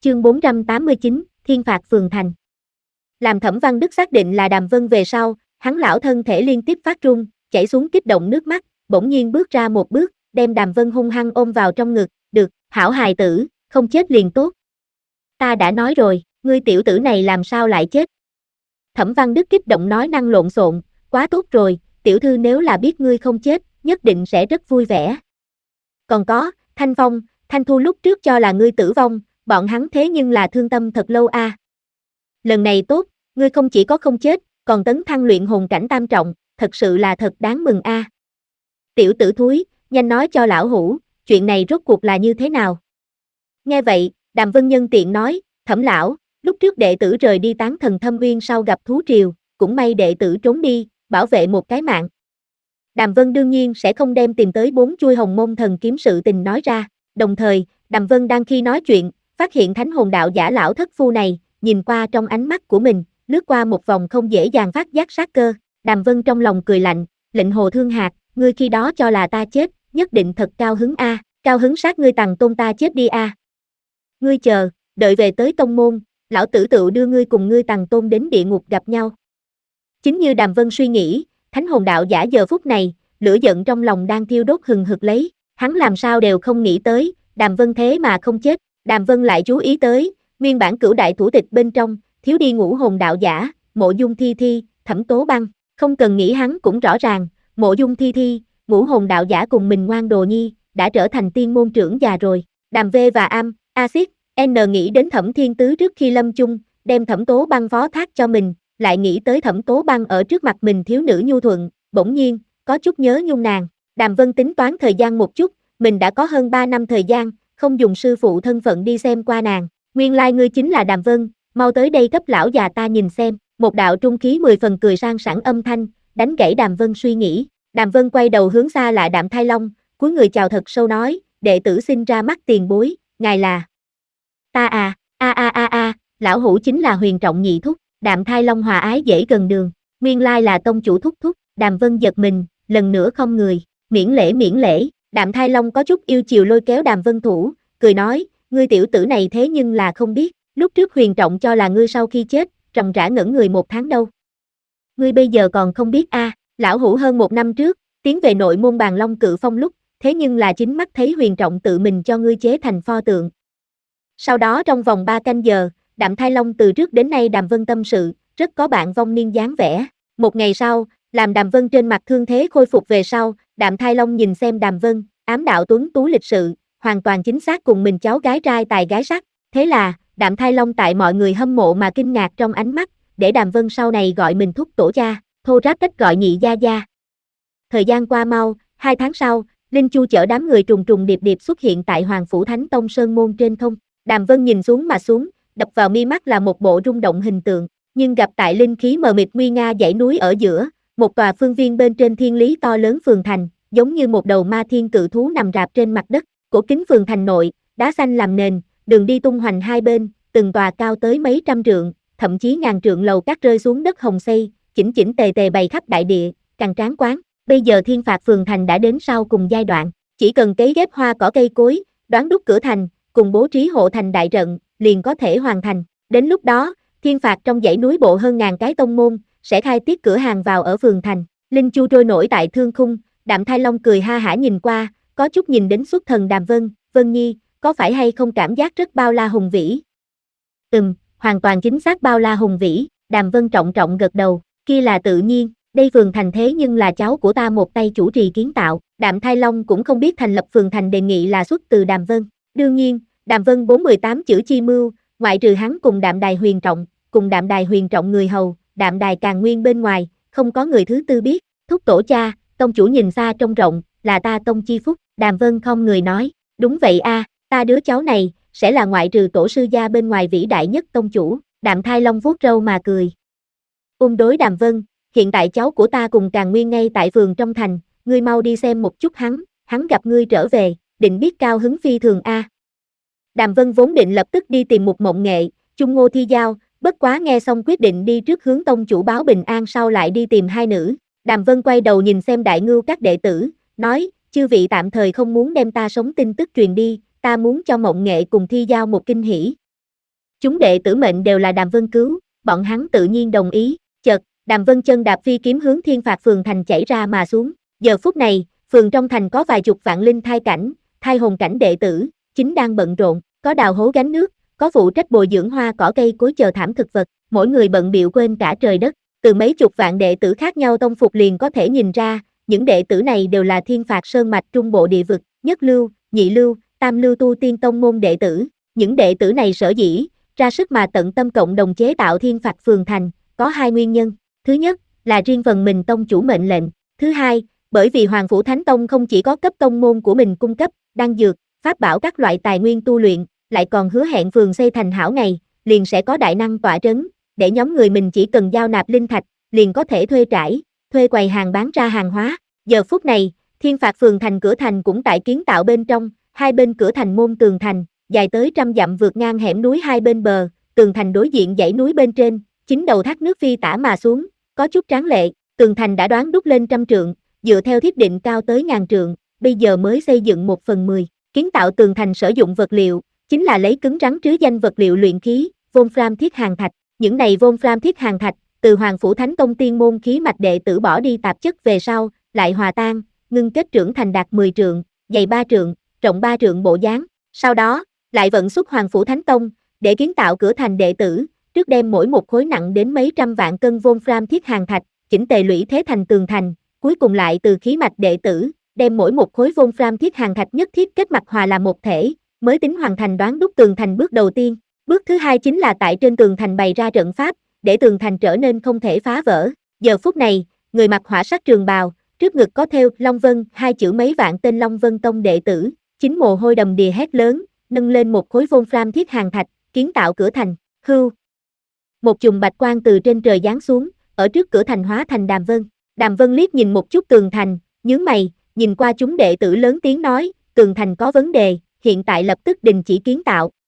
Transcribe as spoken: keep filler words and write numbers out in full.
Chương bốn trăm tám mươi chín, Thiên phạt phường thành. Làm Thẩm Văn Đức xác định là Đàm Vân về sau, hắn lão thân thể liên tiếp phát run, chảy xuống kích động nước mắt, bỗng nhiên bước ra một bước, đem Đàm Vân hung hăng ôm vào trong ngực, được, hảo hài tử, không chết liền tốt. Ta đã nói rồi, ngươi tiểu tử này làm sao lại chết? Thẩm Văn Đức kích động nói năng lộn xộn, quá tốt rồi, tiểu thư nếu là biết ngươi không chết, nhất định sẽ rất vui vẻ. Còn có, Thanh Phong, Thanh Thu lúc trước cho là ngươi tử vong, bọn hắn thế nhưng là thương tâm thật lâu a. À. Lần này tốt, ngươi không chỉ có không chết, còn tấn thăng luyện hồn cảnh tam trọng, thật sự là thật đáng mừng a. À. Tiểu tử thúi, nhanh nói cho lão hủ, chuyện này rốt cuộc là như thế nào? Nghe vậy, Đàm Vân nhân tiện nói, Thẩm lão, lúc trước đệ tử rời đi Tán Thần Thâm Uyên sau gặp thú triều, cũng may đệ tử trốn đi, bảo vệ một cái mạng. Đàm Vân đương nhiên sẽ không đem tìm tới bốn chuôi hồng môn thần kiếm sự tình nói ra, đồng thời, Đàm Vân đang khi nói chuyện, phát hiện thánh hồn đạo giả lão thất phu này, nhìn qua trong ánh mắt của mình, lướt qua một vòng không dễ dàng phát giác sát cơ, Đàm Vân trong lòng cười lạnh, lệnh Hồ Thương Hạc, ngươi khi đó cho là ta chết, nhất định thật cao hứng a, à, cao hứng sát ngươi Tằng Tôn ta chết đi a. À. Ngươi chờ, đợi về tới tông môn, lão tử tự đưa ngươi cùng ngươi Tằng Tôn đến địa ngục gặp nhau. Chính như Đàm Vân suy nghĩ, thánh hồn đạo giả giờ phút này, lửa giận trong lòng đang thiêu đốt hừng hực lấy, hắn làm sao đều không nghĩ tới, Đàm Vân thế mà không chết, Đàm Vân lại chú ý tới, nguyên bản cửu đại thủ tịch bên trong, thiếu đi ngũ hồn đạo giả, Mộ Dung Thi Thi, Thẩm Tố Băng, không cần nghĩ hắn cũng rõ ràng, Mộ Dung Thi Thi, ngũ hồn đạo giả cùng mình ngoan đồ nhi, đã trở thành tiên môn trưởng già rồi, Đàm V và Am, Axit, N nghĩ đến Thẩm Thiên Tứ trước khi lâm chung, đem Thẩm Tố Băng phó thác cho mình, lại nghĩ tới Thẩm Tố Băng ở trước mặt mình thiếu nữ nhu thuận, bỗng nhiên, có chút nhớ nhung nàng, Đàm Vân tính toán thời gian một chút, mình đã có hơn ba năm thời gian, không dùng sư phụ thân phận đi xem qua nàng, nguyên lai like ngươi chính là Đàm Vân, mau tới đây cấp lão già ta nhìn xem, một đạo trung khí mười phần cười sang sảng âm thanh, đánh gãy Đàm Vân suy nghĩ, Đàm Vân quay đầu hướng xa lại Đạm Thai Long, cúi người chào thật sâu nói, đệ tử xin ra mắt tiền bối, ngài là, ta à, a a a a, lão hủ chính là Huyền Trọng nhị thúc, Đạm Thai Long hòa ái dễ gần đường, nguyên lai là tông chủ thúc thúc, Đàm Vân giật mình, lần nữa không người, miễn lễ miễn lễ, Đạm Thai Long có chút yêu chiều lôi kéo Đàm Vân thủ, cười nói, ngươi tiểu tử này thế nhưng là không biết, lúc trước Huyền Trọng cho là ngươi sau khi chết, ròng rã ngẩn người một tháng đâu. Ngươi bây giờ còn không biết a, à, lão hủ hơn một năm trước, tiến về nội môn Bàn Long Cự Phong lúc, thế nhưng là chính mắt thấy Huyền Trọng tự mình cho ngươi chế thành pho tượng. Sau đó trong vòng ba canh giờ, Đạm Thai Long từ trước đến nay Đàm Vân tâm sự, rất có bạn vong niên dáng vẻ. Một ngày sau, làm Đàm Vân trên mặt thương thế khôi phục về sau, Đạm Thai Long nhìn xem Đàm Vân, ám đạo tuấn tú lịch sự, hoàn toàn chính xác cùng mình cháu gái trai tài gái sắc. Thế là, Đạm Thai Long tại mọi người hâm mộ mà kinh ngạc trong ánh mắt, để Đàm Vân sau này gọi mình thúc tổ cha, thô ráp cách gọi nhị gia gia. Thời gian qua mau, hai tháng sau, Linh Chu chở đám người trùng trùng điệp điệp xuất hiện tại Hoàng Phủ Thánh Tông Sơn Môn trên không. Đàm Vân nhìn xuống mà xuống, đập vào mi mắt là một bộ rung động hình tượng, nhưng gặp tại linh khí mờ mịt nguy nga dãy núi ở giữa, một tòa phương viên bên trên thiên lý to lớn phường thành, giống như một đầu ma thiên cự thú nằm rạp trên mặt đất, cổ kính phường thành nội, đá xanh làm nền, đường đi tung hoành hai bên, từng tòa cao tới mấy trăm trượng, thậm chí ngàn trượng lầu các rơi xuống đất hồng xây, chỉnh chỉnh tề tề bày khắp đại địa, càn tráng quán. Bây giờ thiên phạt phường thành đã đến sau cùng giai đoạn, chỉ cần cấy ghép hoa cỏ cây cối, đoán đúc cửa thành, cùng bố trí hộ thành đại trận, liền có thể hoàn thành. Đến lúc đó, thiên phạt trong dãy núi bộ hơn ngàn cái tông môn, sẽ khai tiết cửa hàng vào ở phường thành. Linh Chu trôi nổi tại thương khung, Đạm Thai Long cười ha hả nhìn qua, có chút nhìn đến xuất thần Đàm Vân, Vân Nhi, có phải hay không cảm giác rất bao la hùng vĩ? Ừm, hoàn toàn chính xác bao la hùng vĩ, Đàm Vân trọng trọng gật đầu, kia là tự nhiên, đây phường thành thế nhưng là cháu của ta một tay chủ trì kiến tạo, Đạm Thai Long cũng không biết thành lập phường thành đề nghị là xuất từ Đàm Vân. Đương nhiên, Đàm Vân bốn mươi tám chữ chi mưu, ngoại trừ hắn cùng Đạm Đài Huyền Trọng, cùng Đạm Đài Huyền Trọng người hầu, Đạm Đài Càn Nguyên bên ngoài, không có người thứ tư biết. Thúc tổ cha, tông chủ nhìn xa trông rộng, là ta tông chi phúc, Đàm Vân không người nói, đúng vậy a, à, ta đứa cháu này, sẽ là ngoại trừ tổ sư gia bên ngoài vĩ đại nhất tông chủ, Đạm Thai Long vuốt râu mà cười. Ôm đối Đàm Vân, hiện tại cháu của ta cùng Càn Nguyên ngay tại phường trong thành, ngươi mau đi xem một chút hắn, hắn gặp ngươi trở về, định biết cao hứng phi thường a. À. Đàm Vân vốn định lập tức đi tìm Mục Mộng Nghệ, Chung Ngô Thi Giao, bất quá nghe xong quyết định đi trước hướng tông chủ báo bình an sau lại đi tìm hai nữ. Đàm Vân quay đầu nhìn xem Đại Ngưu các đệ tử, nói, chư vị tạm thời không muốn đem ta sống tin tức truyền đi, ta muốn cho Mộng Nghệ cùng Thi Giao một kinh hỉ. Chúng đệ tử mệnh đều là Đàm Vân cứu, bọn hắn tự nhiên đồng ý. Chợt, Đàm Vân chân đạp phi kiếm hướng Thiên Phạt Phường thành chảy ra mà xuống. Giờ phút này, phường trong thành có vài chục vạn linh thai cảnh, thai hồn cảnh đệ tử, chính đang bận rộn, có đào hố gánh nước, có phụ trách bồi dưỡng hoa cỏ cây cối chờ thảm thực vật, mỗi người bận bịu quên cả trời đất. Từ mấy chục vạn đệ tử khác nhau tông phục liền có thể nhìn ra, những đệ tử này đều là Thiên Phạt Sơn mạch trung bộ địa vực, nhất lưu, nhị lưu, tam lưu tu tiên tông môn đệ tử. Những đệ tử này sở dĩ ra sức mà tận tâm cộng đồng chế tạo Thiên Phạt Phường thành, có hai nguyên nhân. Thứ nhất, là riêng phần mình tông chủ mệnh lệnh. Thứ hai, bởi vì Hoàng Phủ Thánh Tông không chỉ có cấp tông môn của mình cung cấp, đan dược, pháp bảo các loại tài nguyên tu luyện, lại còn hứa hẹn phường xây thành hảo ngày, liền sẽ có đại năng tọa trấn, để nhóm người mình chỉ cần giao nạp linh thạch, liền có thể thuê trải, thuê quầy hàng bán ra hàng hóa. Giờ phút này, Thiên Phạt Phường thành cửa thành cũng tại kiến tạo bên trong, hai bên cửa thành môn tường thành, dài tới trăm dặm vượt ngang hẻm núi hai bên bờ, tường thành đối diện dãy núi bên trên, chính đầu thác nước phi tả mà xuống, có chút tráng lệ, tường thành đã đoán đúc lên trăm trượng, dựa theo thiết định cao tới ngàn trượng, bây giờ mới xây dựng một phần mười. Kiến tạo tường thành sử dụng vật liệu, chính là lấy cứng rắn trứ danh vật liệu luyện khí, Wolfram thiết hàn thạch. Những này Wolfram thiết hàn thạch, từ Hoàng Phủ Thánh Tông tiên môn khí mạch đệ tử bỏ đi tạp chất về sau, lại hòa tan, ngưng kết trưởng thành đạt mười trượng, dày ba trượng, rộng ba trượng bộ dáng. Sau đó, lại vận xuất Hoàng Phủ Thánh Tông, để kiến tạo cửa thành đệ tử, trước đem mỗi một khối nặng đến mấy trăm vạn cân Wolfram thiết hàn thạch, chỉnh tề lũy thế thành tường thành, cuối cùng lại từ khí mạch đệ tử, đem mỗi một khối Wolfram thiết hàn thạch nhất thiết kết mặt hòa làm một thể, mới tính hoàn thành đoán đúc tường thành bước đầu tiên. Bước thứ hai chính là tại trên tường thành bày ra trận pháp, để tường thành trở nên không thể phá vỡ. Giờ phút này, người mặc hỏa sắc trường bào, trước ngực có thêu Long Vân, hai chữ mấy vạn tên Long Vân Tông đệ tử, chính mồ hôi đầm đìa hét lớn, nâng lên một khối Wolfram thiết hàn thạch, kiến tạo cửa thành. Hưu. Một chùm bạch quang từ trên trời giáng xuống, ở trước cửa thành hóa thành Đàm Vân. Đàm Vân liếc nhìn một chút tường thành, nhướng mày, nhìn qua chúng đệ tử lớn tiếng nói, tường thành có vấn đề, hiện tại lập tức đình chỉ kiến tạo.